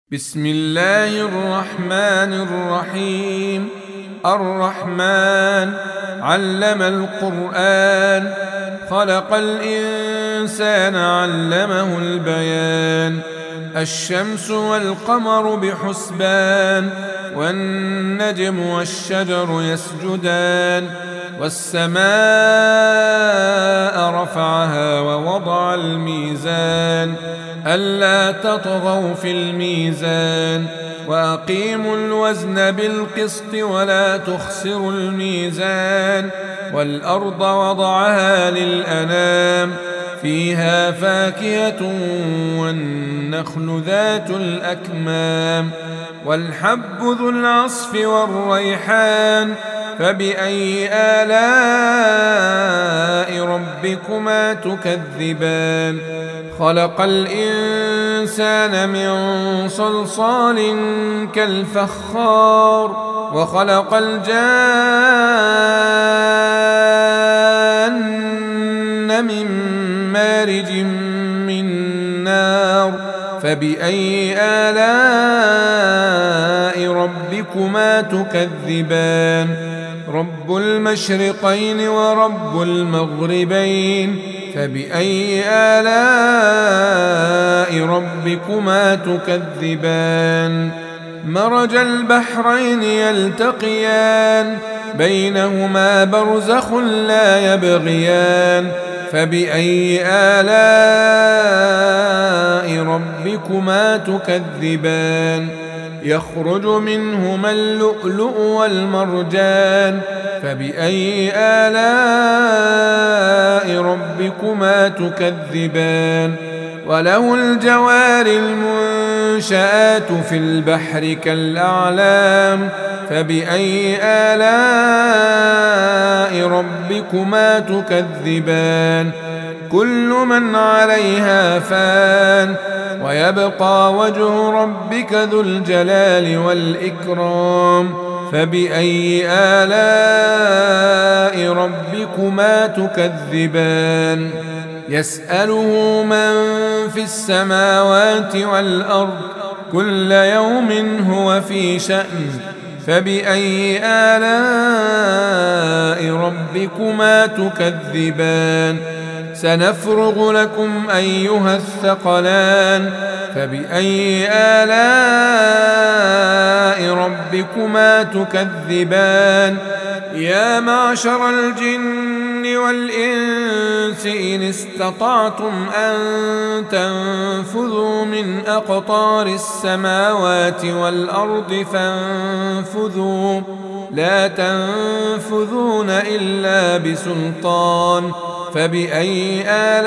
بسم الله الرحمن الرحيم. الرحمن علم القرآن، خلق الإنسان علمه البيان. الشمس والقمر بحسبان، والنجم والشجر يسجدان. والسماء رفعها ووضع الميزان، ألا تطغوا في الميزان، وأقيموا الوزن بالقسط ولا تخسروا الميزان. والأرض وضعها للأنام، فيها فاكهة والنخل ذات الأكمام، والحب ذو العصف والريحان. فبأي آلاء ربكما تكذبان؟ خلق الإنسان من صلصال كالفخار، وخلق الجان من مارج من نار. فبأي آلاء ربكما تكذبان؟ رب المشرقين ورب المغربين، فبأي آلاء ربكما تكذبان؟ مرج البحرين يلتقيان، بينهما برزخ لا يبغيان. فبأي آلاء ربكما تكذبان؟ يخرج منهما اللؤلؤ والمرجان. فبأي آلاء ربكما تكذبان؟ وله الجوار المنشآت في البحر كالأعلام. فبأي آلاء ربكما تكذبان؟ كل من عليها فان، ويبقى وجه ربك ذو الجلال والإكرام. فبأي آلاء ربكما تكذبان؟ يسأله من في السماوات والأرض، كل يوم هو في شأن. فبأي آلاء ربكما تكذبان؟ سنفرغ لكم أيها الثقلان. فبأي آلاء ربكما تكذبان؟ يا معشر الجن والإنس إن استطعتم أن تنفذوا من أقطار السماوات والأرض فانفذوا، لا تنفذون إلا بسلطان. فبأي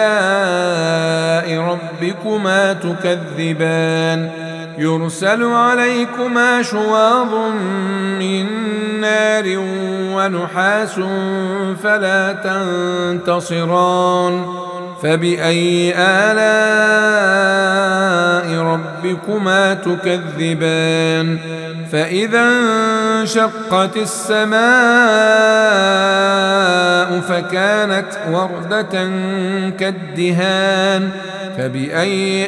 آلاء ربكما تكذبان؟ يرسل عليكما شواظ من نار ونحاس فلا تنتصران. فبأي آلاء ربكما تكذبان؟ فإذا انشقت السماء فكانت وردة كالدهان. فبأي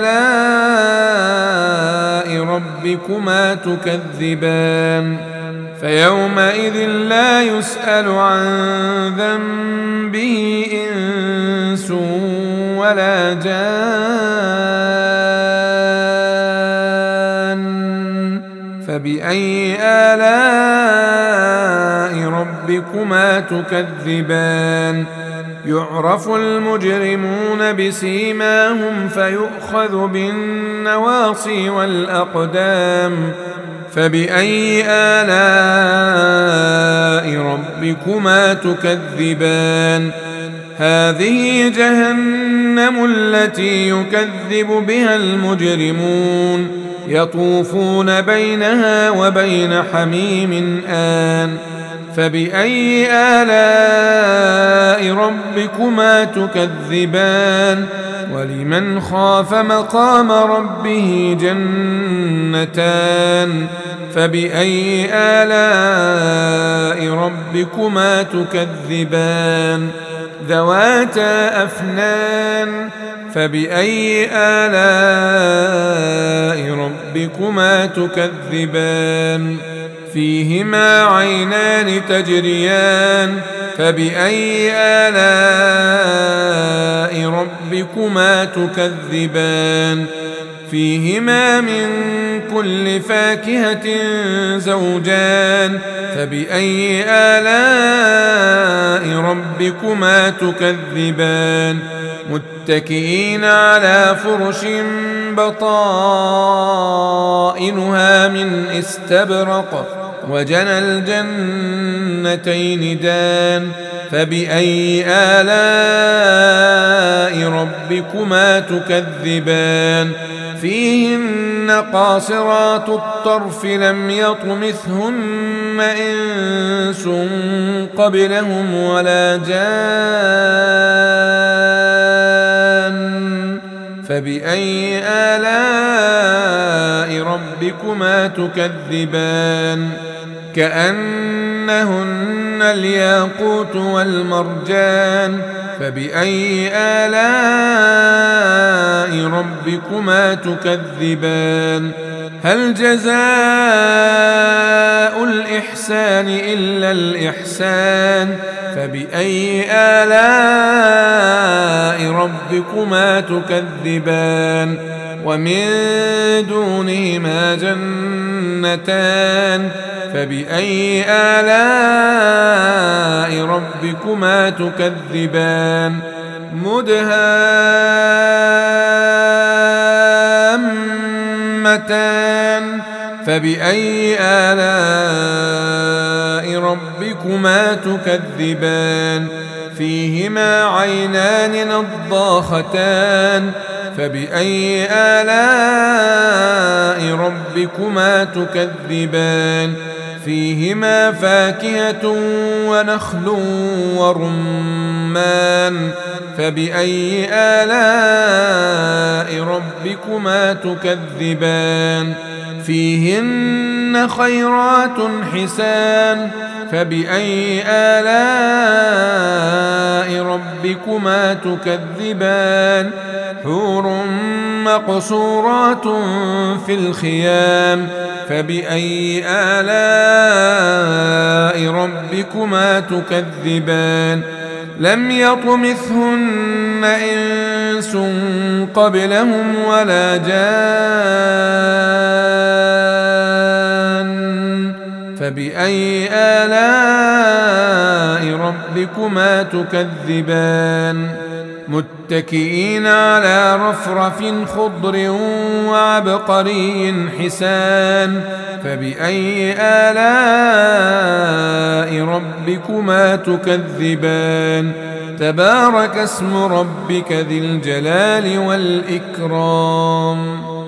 آلاء ربكما تكذبان؟ فيومئذ لا يسأل عن ذنبه إنس ولا جان. فبأي آلاء ربكما تكذبان؟ يعرف المجرمون بسيماهم فيؤخذ بالنواصي والأقدام. فبأي آلاء ربكما تكذبان؟ هذه جهنم التي يكذب بها المجرمون، يطوفون بينها وبين حميم آن. فبأي آلاء ربكما تكذبان؟ ولمن خاف مقام ربه جنتان. فبأي آلاء ربكما تكذبان؟ ذواتا أفنان، فبأي آلاء ربكما تكذبان فيهما عينان تجريان فبأي آلاء ربكما تكذبان فيهما من كل فاكهة زوجان فبأي آلاء ربكما تكذبان متكئين على فرش بطائنها من استبرق وجنى الجنتين دان فبأي آلاء ربكما تكذبان فيهن قاصرات الطرف لم يطمثهن إنس قبلهم ولا جان فبأي آلاء ربكما تكذبان كأنهن الياقوت والمرجان فبأي آلاء ربكما تكذبان هل جزاء الإحسان إلا الإحسان فبأي آلاء ربكما تكذبان ومن دونهما جنتان فبأي آلاء ربكما تكذبان مدهامتان فبأي آلاء ربكما تكذبان فيهما عينان نضاختان فبأي آلاء ربكما تكذبان فيهما فاكهة ونخل ورمان فبأي آلاء ربكما تكذبان فيهن خيرات حسان فبأي آلاء ربكما تكذبان حور مقصورات في الخيام فبأي آلاء ربكما تكذبان لم يطمثهن إنس قبلهم ولا جان فبأي آلاء ربكما تكذبان متكئين على رفرف خضر وعبقري حسان فبأي آلاء ربكما تكذبان تبارك اسم ربك ذي الجلال والإكرام